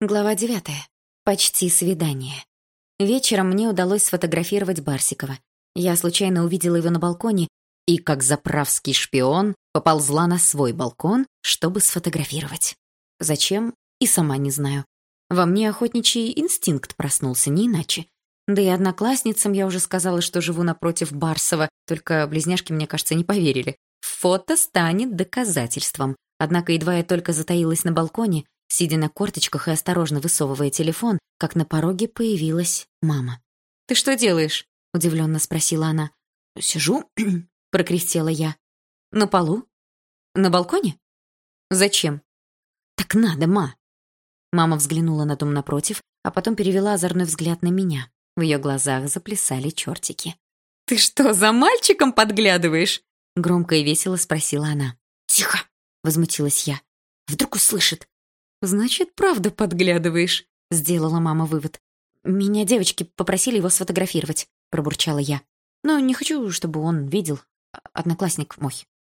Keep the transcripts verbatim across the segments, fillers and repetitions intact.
Глава девятая. Почти свидание. Вечером мне удалось сфотографировать Барсикова. Я случайно увидела его на балконе и, как заправский шпион, поползла на свой балкон, чтобы сфотографировать. Зачем? И сама не знаю. Во мне охотничий инстинкт проснулся, не иначе. Да и одноклассницам я уже сказала, что живу напротив Барсова, только близняшки, мне кажется, не поверили. Фото станет доказательством. Однако едва я только затаилась на балконе, сидя на корточках и осторожно высовывая телефон, как на пороге появилась мама. «Ты что делаешь?» — удивленно спросила она. «Сижу», — прокряхтела я. «На полу? На балконе? Зачем?» «Так надо, ма!» Мама взглянула на дом напротив, а потом перевела озорной взгляд на меня. В ее глазах заплясали чертики. «Ты что, за мальчиком подглядываешь?» — громко и весело спросила она. «Тихо!» — возмутилась я. «Вдруг услышит?» «Значит, правда подглядываешь», — сделала мама вывод. «Меня девочки попросили его сфотографировать», — пробурчала я. «Но не хочу, чтобы он видел. Одноклассник мой».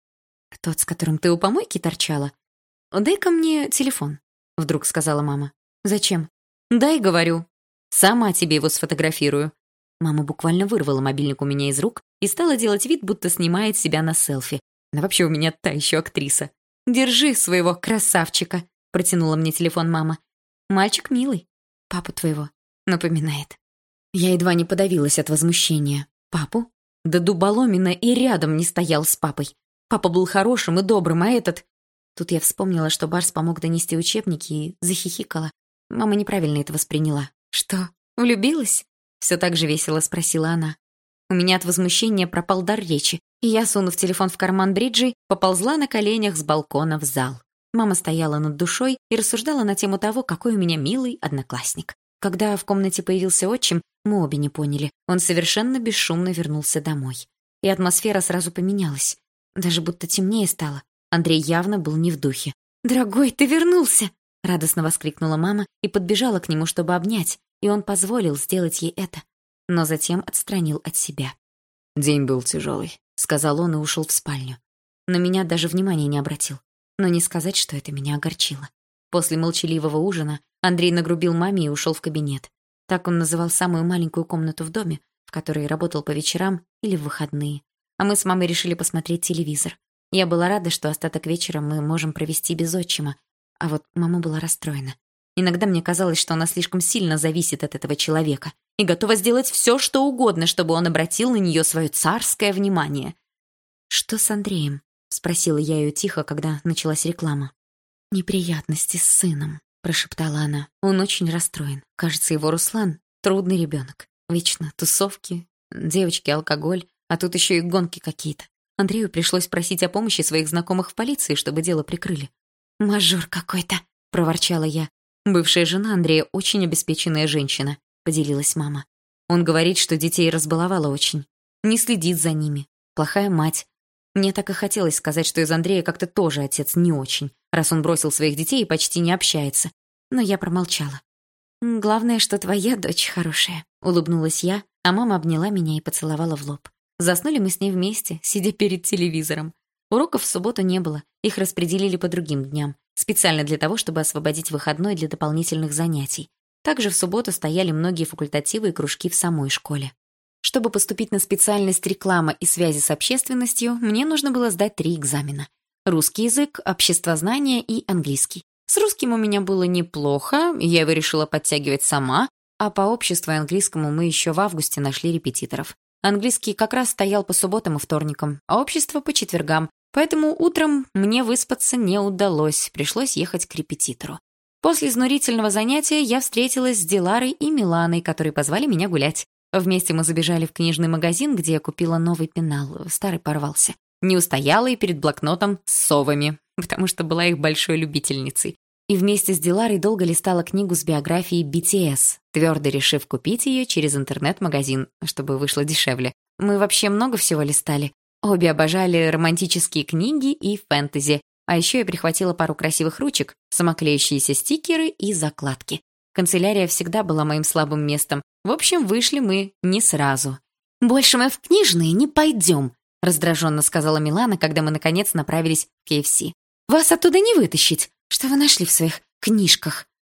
«Тот, с которым ты у помойки торчала? Дай-ка мне телефон», — вдруг сказала мама. «Зачем?» «Дай, говорю. Сама тебе его сфотографирую». Мама буквально вырвала мобильник у меня из рук и стала делать вид, будто снимает себя на селфи. Она вообще у меня та еще актриса. «Держи своего красавчика», — протянула мне телефон мама. «Мальчик милый. Папу твоего напоминает». Я едва не подавилась от возмущения. Папу? Да дуболомина и рядом не стоял с папой. Папа был хорошим и добрым, а этот... Тут я вспомнила, что Барс помог донести учебники, и захихикала. Мама неправильно это восприняла. «Что, влюбилась?» Все так же весело спросила она. У меня от возмущения пропал дар речи, и я, сунув телефон в карман бриджей, поползла на коленях с балкона в зал. Мама стояла над душой и рассуждала на тему того, какой у меня милый одноклассник. Когда в комнате появился отчим, мы обе не поняли. Он совершенно бесшумно вернулся домой. И атмосфера сразу поменялась. Даже будто темнее стало. Андрей явно был не в духе. «Дорогой, ты вернулся!» — радостно воскликнула мама и подбежала к нему, чтобы обнять, и он позволил сделать ей это, но затем отстранил от себя. «День был тяжелый», — сказал он и ушел в спальню. На меня даже внимания не обратил. Но не сказать, что это меня огорчило. После молчаливого ужина Андрей нагрубил маме и ушел в кабинет. Так он называл самую маленькую комнату в доме, в которой работал по вечерам или в выходные. А мы с мамой решили посмотреть телевизор. Я была рада, что остаток вечера мы можем провести без отчима, а вот мама была расстроена. Иногда мне казалось, что она слишком сильно зависит от этого человека и готова сделать все, что угодно, чтобы он обратил на нее свое царское внимание. «Что с Андреем?» — спросила я ее тихо, когда началась реклама. «Неприятности с сыном», — прошептала она. «Он очень расстроен. Кажется, его Руслан — трудный ребенок. Вечно тусовки, девочки, алкоголь, а тут еще и гонки какие-то. Андрею пришлось просить о помощи своих знакомых в полиции, чтобы дело прикрыли». «Мажор какой-то», — проворчала я. «Бывшая жена Андрея очень обеспеченная женщина», — поделилась мама. «Он говорит, что детей разбаловала очень. Не следит за ними. Плохая мать. Мне так и хотелось сказать, что из Андрея как-то тоже отец не очень, раз он бросил своих детей и почти не общается. Но я промолчала. «Главное, что твоя дочь хорошая», — улыбнулась я, а мама обняла меня и поцеловала в лоб. Заснули мы с ней вместе, сидя перед телевизором. Уроков в субботу не было, их распределили по другим дням, специально для того, чтобы освободить выходной для дополнительных занятий. Также в субботу стояли многие факультативы и кружки в самой школе. Чтобы поступить на специальность реклама и связи с общественностью, мне нужно было сдать три экзамена. Русский язык, обществознание и английский. С русским у меня было неплохо, я его решила подтягивать сама, а по обществу и английскому мы еще в августе нашли репетиторов. Английский как раз стоял по субботам и вторникам, а общество по четвергам, поэтому утром мне выспаться не удалось, пришлось ехать к репетитору. После изнурительного занятия я встретилась с Диларой и Миланой, которые позвали меня гулять. Вместе мы забежали в книжный магазин, где я купила новый пенал, старый порвался. Не устояла и перед блокнотом с совами, потому что была их большой любительницей. И вместе с Диларой долго листала книгу с биографией би ти эс, твердо решив купить ее через интернет-магазин, чтобы вышло дешевле. Мы вообще много всего листали. Обе обожали романтические книги и фэнтези. А еще я прихватила пару красивых ручек, самоклеющиеся стикеры и закладки. Канцелярия всегда была моим слабым местом. В общем, вышли мы не сразу. «Больше мы в книжные не пойдем», — раздраженно сказала Милана, когда мы, наконец, направились в кей эф си. «Вас оттуда не вытащить. Что вы нашли в своих книжках?»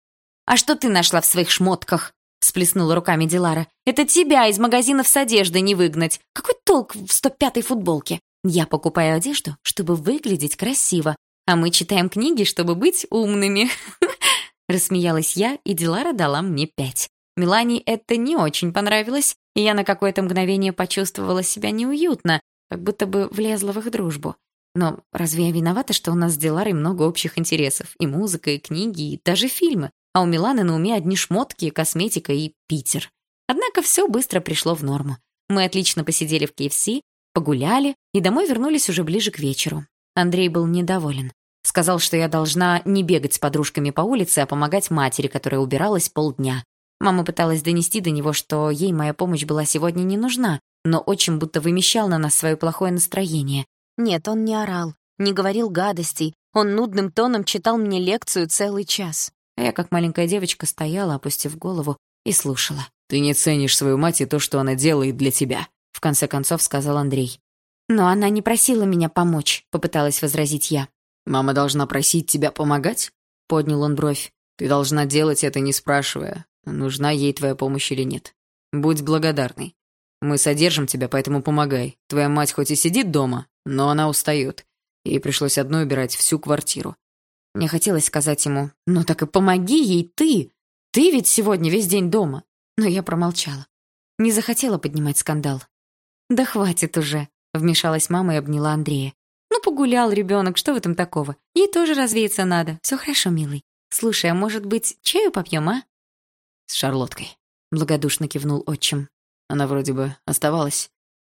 «А что ты нашла в своих шмотках?» — всплеснула руками Дилара. «Это тебя из магазинов с одеждой не выгнать. Какой толк в сто пятой футболке? Я покупаю одежду, чтобы выглядеть красиво, а мы читаем книги, чтобы быть умными». Рассмеялась я, и Дилара дала мне пять. Мелании это не очень понравилось, и я на какое-то мгновение почувствовала себя неуютно, как будто бы влезла в их дружбу. Но разве я виновата, что у нас с Диларой много общих интересов? И музыка, и книги, и даже фильмы. А у Миланы на уме одни шмотки, косметика и Питер. Однако все быстро пришло в норму. Мы отлично посидели в кей эф си, погуляли и домой вернулись уже ближе к вечеру. Андрей был недоволен. Сказал, что я должна не бегать с подружками по улице, а помогать матери, которая убиралась полдня. Мама пыталась донести до него, что ей моя помощь была сегодня не нужна, но отчим будто вымещал на нас свое плохое настроение. Нет, он не орал, не говорил гадостей, он нудным тоном читал мне лекцию целый час. А я, как маленькая девочка, стояла, опустив голову, и слушала. «Ты не ценишь свою мать и то, что она делает для тебя», — в конце концов сказал Андрей. «Но она не просила меня помочь», — попыталась возразить я. «Мама должна просить тебя помогать?» — поднял он бровь. «Ты должна делать это, не спрашивая, нужна ей твоя помощь или нет. Будь благодарной. Мы содержим тебя, поэтому помогай. Твоя мать хоть и сидит дома, но она устает. Ей пришлось одной убирать всю квартиру». Мне хотелось сказать ему: «Ну так и помоги ей ты! Ты ведь сегодня весь день дома!» Но я промолчала. Не захотела поднимать скандал. «Да хватит уже!» — вмешалась мама и обняла Андрея. «Ну погулял ребенок, что в этом такого? Ей тоже развеяться надо. Все хорошо, милый. Слушай, а может быть, чаю попьем, а?» «С шарлоткой», — благодушно кивнул отчим. «Она вроде бы оставалась».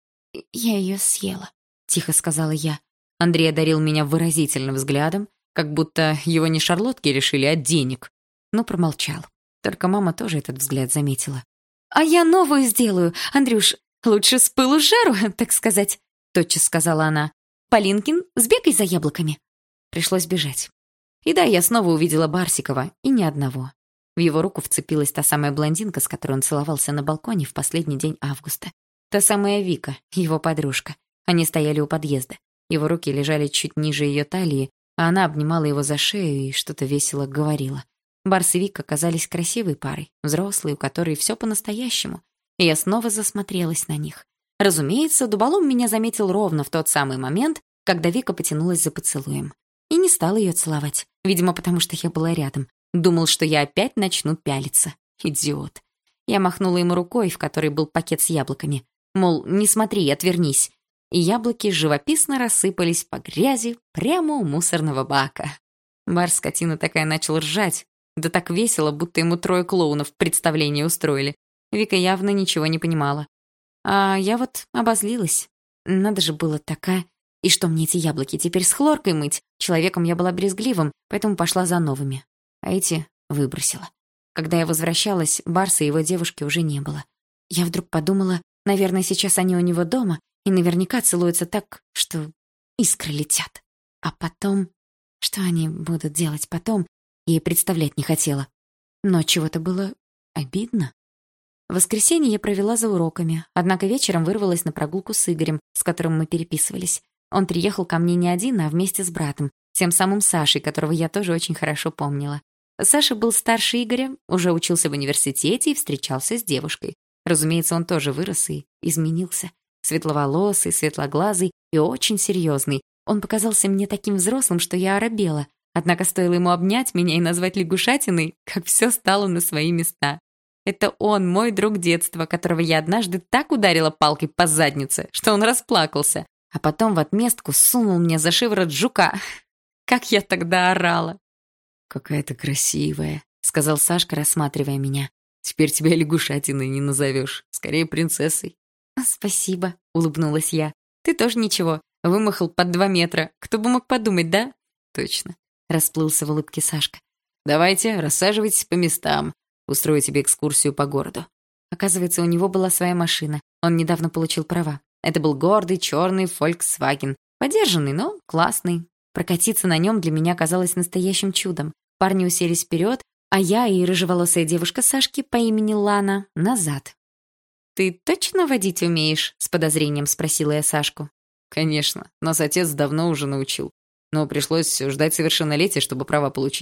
«Я ее съела», — тихо сказала я. Андрей одарил меня выразительным взглядом, как будто его не шарлотки решили, а денег. Но промолчал. Только мама тоже этот взгляд заметила. «А я новую сделаю, Андрюш. Лучше с пылу с жару, так сказать», — тотчас сказала она. «Полинкин, сбегай за яблоками». Пришлось бежать. И да, я снова увидела Барсикова, и ни одного. В его руку вцепилась та самая блондинка, с которой он целовался на балконе в последний день августа. Та самая Вика, его подружка. Они стояли у подъезда. Его руки лежали чуть ниже ее талии, а она обнимала его за шею и что-то весело говорила. Барс и Вика оказались красивой парой, взрослые, у которой все по-настоящему. И я снова засмотрелась на них. Разумеется, дуболом меня заметил ровно в тот самый момент, когда Вика потянулась за поцелуем. И не стала ее целовать, видимо, потому что я была рядом. Думал, что я опять начну пялиться. Идиот. Я махнула ему рукой, в которой был пакет с яблоками. Мол, не смотри, отвернись. И яблоки живописно рассыпались по грязи прямо у мусорного бака. Барс, скотина такая, начал ржать. Да так весело, будто ему трое клоунов представление устроили. Вика явно ничего не понимала. А я вот обозлилась. Надо же было такая... И что мне эти яблоки теперь с хлоркой мыть? Человеком я была брезгливым, поэтому пошла за новыми. А эти выбросила. Когда я возвращалась, Барса и его девушки уже не было. Я вдруг подумала, наверное, сейчас они у него дома, и наверняка целуются так, что искры летят. А потом... Что они будут делать потом, я и представлять не хотела. Но чего-то было обидно. В воскресенье я провела за уроками, однако вечером вырвалась на прогулку с Игорем, с которым мы переписывались. Он приехал ко мне не один, а вместе с братом, тем самым Сашей, которого я тоже очень хорошо помнила. Саша был старше Игоря, уже учился в университете и встречался с девушкой. Разумеется, он тоже вырос и изменился. Светловолосый, светлоглазый и очень серьезный. Он показался мне таким взрослым, что я оробела. Однако стоило ему обнять меня и назвать лягушатиной, как все стало на свои места. Это он, мой друг детства, которого я однажды так ударила палкой по заднице, что он расплакался, а потом в отместку сунул мне за шиворот жука. Как я тогда орала. «Какая ты красивая», — сказал Сашка, рассматривая меня. «Теперь тебя лягушатиной не назовешь, скорее принцессой». «Спасибо», — улыбнулась я. «Ты тоже ничего, вымахал под два метра. Кто бы мог подумать, да?» «Точно», — расплылся в улыбке Сашка. «Давайте, рассаживайтесь по местам. Устрою тебе экскурсию по городу». Оказывается, у него была своя машина. Он недавно получил права. Это был гордый черный Volkswagen. Подержанный, но классный. Прокатиться на нем для меня казалось настоящим чудом. Парни уселись вперед, а я и рыжеволосая девушка Сашки по имени Лана назад. «Ты точно водить умеешь?» — с подозрением спросила я Сашку. «Конечно. Нас отец давно уже научил. Но пришлось ждать совершеннолетия, чтобы права получить.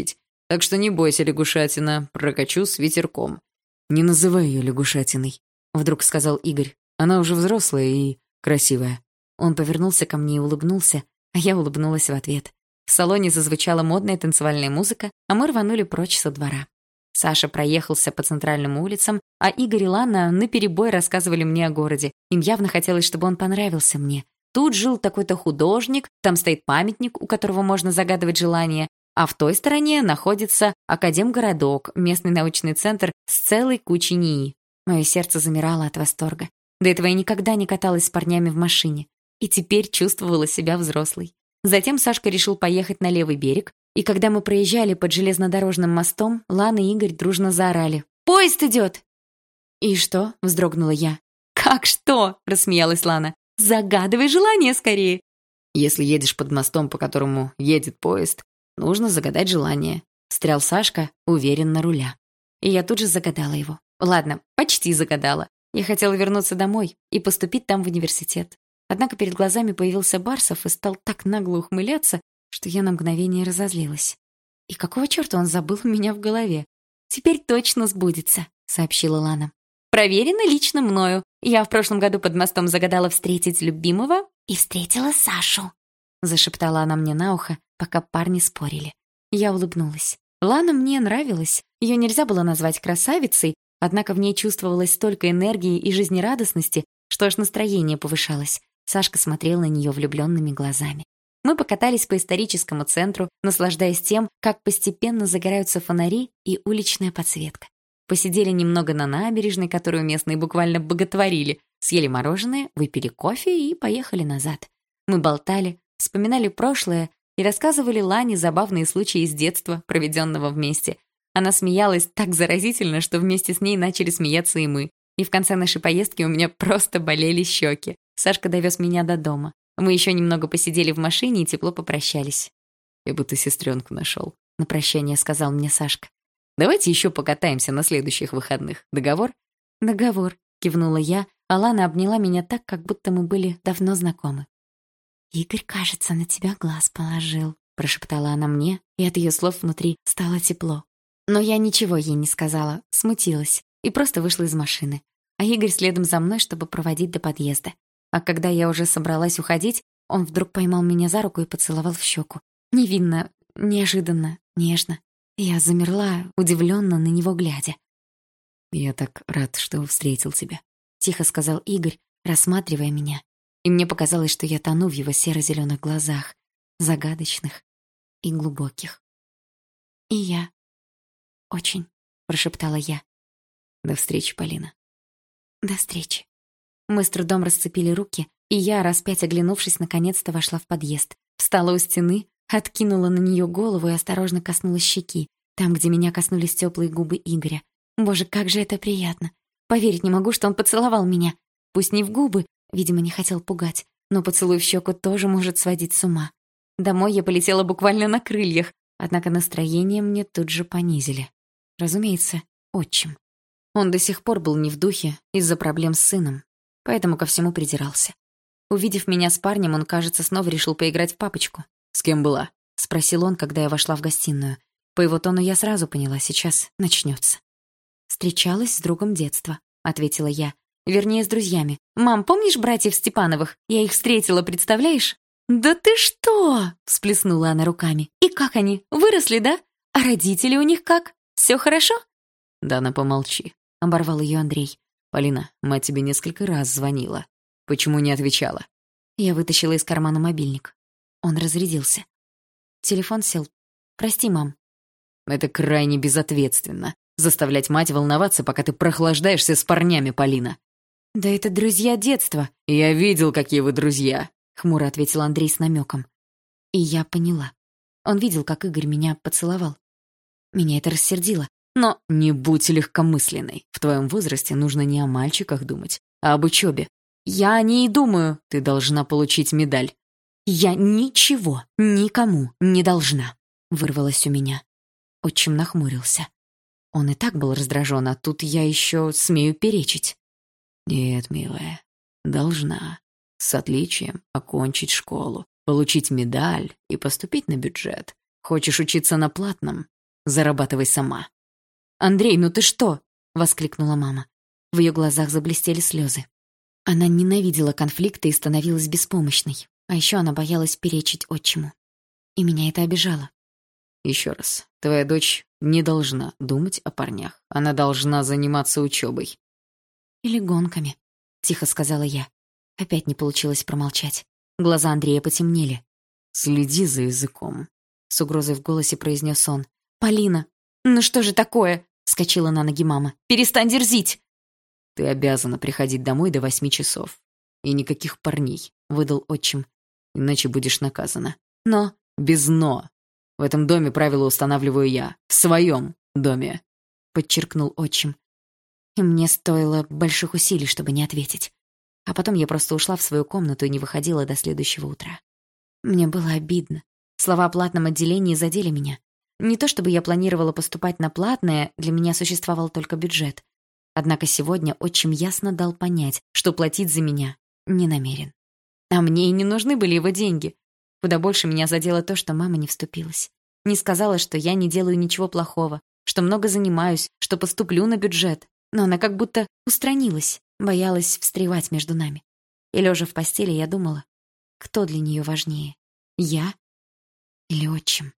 Так что не бойся, лягушатина, прокачу с ветерком». «Не называй ее лягушатиной», — вдруг сказал Игорь. «Она уже взрослая и красивая». Он повернулся ко мне и улыбнулся, а я улыбнулась в ответ. В салоне зазвучала модная танцевальная музыка, а мы рванули прочь со двора. Саша проехался по центральным улицам, а Игорь и Лана наперебой рассказывали мне о городе. Им явно хотелось, чтобы он понравился мне. Тут жил такой-то художник, там стоит памятник, у которого можно загадывать желания, а в той стороне находится Академгородок, местный научный центр с целой кучей НИИ. Мое сердце замирало от восторга. До этого я никогда не каталась с парнями в машине. И теперь чувствовала себя взрослой. Затем Сашка решил поехать на левый берег, и когда мы проезжали под железнодорожным мостом, Лана и Игорь дружно заорали: «Поезд идет!» «И что?» — вздрогнула я. «Как что?» — рассмеялась Лана. «Загадывай желание скорее!» «Если едешь под мостом, по которому едет поезд, нужно загадать желание», — встрял Сашка, уверенно руля. И я тут же загадала его. Ладно, почти загадала. Я хотела вернуться домой и поступить там в университет. Однако перед глазами появился Барсов и стал так нагло ухмыляться, что я на мгновение разозлилась. И какого черта он забыл у меня в голове? «Теперь точно сбудется», — сообщила Лана. «Проверено лично мною. Я в прошлом году под мостом загадала встретить любимого и встретила Сашу», — зашептала она мне на ухо, пока парни спорили. Я улыбнулась. Лана мне нравилась. Ее нельзя было назвать красавицей, однако в ней чувствовалось столько энергии и жизнерадостности, что аж настроение повышалось. Сашка смотрел на нее влюбленными глазами. Мы покатались по историческому центру, наслаждаясь тем, как постепенно загораются фонари и уличная подсветка. Посидели немного на набережной, которую местные буквально боготворили, съели мороженое, выпили кофе и поехали назад. Мы болтали, вспоминали прошлое и рассказывали Лане забавные случаи из детства, проведенного вместе. Она смеялась так заразительно, что вместе с ней начали смеяться и мы. И в конце нашей поездки у меня просто болели щеки. Сашка довез меня до дома. Мы еще немного посидели в машине и тепло попрощались. «Я будто сестренку нашел», — на прощание сказал мне Сашка. «Давайте еще покатаемся на следующих выходных. Договор?» «Договор», — кивнула я, а Лана обняла меня так, как будто мы были давно знакомы. «Игорь, кажется, на тебя глаз положил», — прошептала она мне, и от ее слов внутри стало тепло. Но я ничего ей не сказала, смутилась и просто вышла из машины. А Игорь следом за мной, чтобы проводить до подъезда. А когда я уже собралась уходить, он вдруг поймал меня за руку и поцеловал в щеку. Невинно, неожиданно, нежно. Я замерла, удивленно на него глядя. «Я так рад, что встретил тебя», — тихо сказал Игорь, рассматривая меня. И мне показалось, что я тону в его серо-зеленых глазах, загадочных и глубоких. «И я очень», — прошептала я. «До встречи, Полина». «До встречи». Мы с трудом расцепили руки, и я, раз пять оглянувшись, наконец-то вошла в подъезд. Встала у стены, откинула на нее голову и осторожно коснулась щеки, там, где меня коснулись теплые губы Игоря. Боже, как же это приятно. Поверить не могу, что он поцеловал меня. Пусть не в губы, видимо, не хотел пугать, но поцелуй в щеку тоже может сводить с ума. Домой я полетела буквально на крыльях, однако настроение мне тут же понизили. Разумеется, отчим. Он до сих пор был не в духе из-за проблем с сыном, поэтому ко всему придирался. Увидев меня с парнем, он, кажется, снова решил поиграть в папочку. «С кем была?» — спросил он, когда я вошла в гостиную. По его тону я сразу поняла, сейчас начнется. «Встречалась с другом детства», — ответила я. «Вернее, с друзьями. Мам, помнишь братьев Степановых? Я их встретила, представляешь?» «Да ты что?» — всплеснула она руками. «И как они? Выросли, да? А родители у них как? Все хорошо?» «Дана, помолчи», — оборвал ее Андрей. «Полина, мать тебе несколько раз звонила. Почему не отвечала?» Я вытащила из кармана мобильник. Он разрядился. Телефон сел. «Прости, мам». «Это крайне безответственно. Заставлять мать волноваться, пока ты прохлаждаешься с парнями, Полина». «Да это друзья детства». «Я видел, какие вы друзья», — хмуро ответил Андрей с намеком. И я поняла. Он видел, как Игорь меня поцеловал. Меня это рассердило. Но «Не будь легкомысленной. В твоем возрасте нужно не о мальчиках думать, а об учебе. Я о ней думаю. Ты должна получить медаль». «Я ничего никому не должна», — вырвалось у меня. Отчим нахмурился. Он и так был раздражен, а тут я еще смею перечить. «Нет, милая, должна. С отличием окончить школу, получить медаль и поступить на бюджет. Хочешь учиться на платном? зарабатывай сама». «Андрей, ну ты что?» — воскликнула мама. В ее глазах заблестели слезы. Она ненавидела конфликты и становилась беспомощной. А еще она боялась перечить отчиму. И меня это обижало. «Еще раз, твоя дочь не должна думать о парнях. Она должна заниматься учебой». «Или гонками», — тихо сказала я. Опять не получилось промолчать. Глаза Андрея потемнели. «Следи за языком», — с угрозой в голосе произнес он. «Полина, ну что же такое?» — вскочила на ноги мама. «Перестань дерзить!» «Ты обязана приходить домой до восьми часов. И никаких парней», — выдал отчим. «Иначе будешь наказана». «Но...» «Без «но». В этом доме правила устанавливаю я. В своем доме», — подчеркнул отчим. И мне стоило больших усилий, чтобы не ответить. А потом я просто ушла в свою комнату и не выходила до следующего утра. Мне было обидно. Слова о платном отделении задели меня. Не то чтобы я планировала поступать на платное, для меня существовал только бюджет. Однако сегодня отчим ясно дал понять, что платить за меня не намерен. А мне и не нужны были его деньги. Куда больше меня задело то, что мама не вступилась. Не сказала, что я не делаю ничего плохого, что много занимаюсь, что поступлю на бюджет. Но она как будто устранилась, боялась встревать между нами. И лежа в постели, я думала, кто для нее важнее, я или отчим?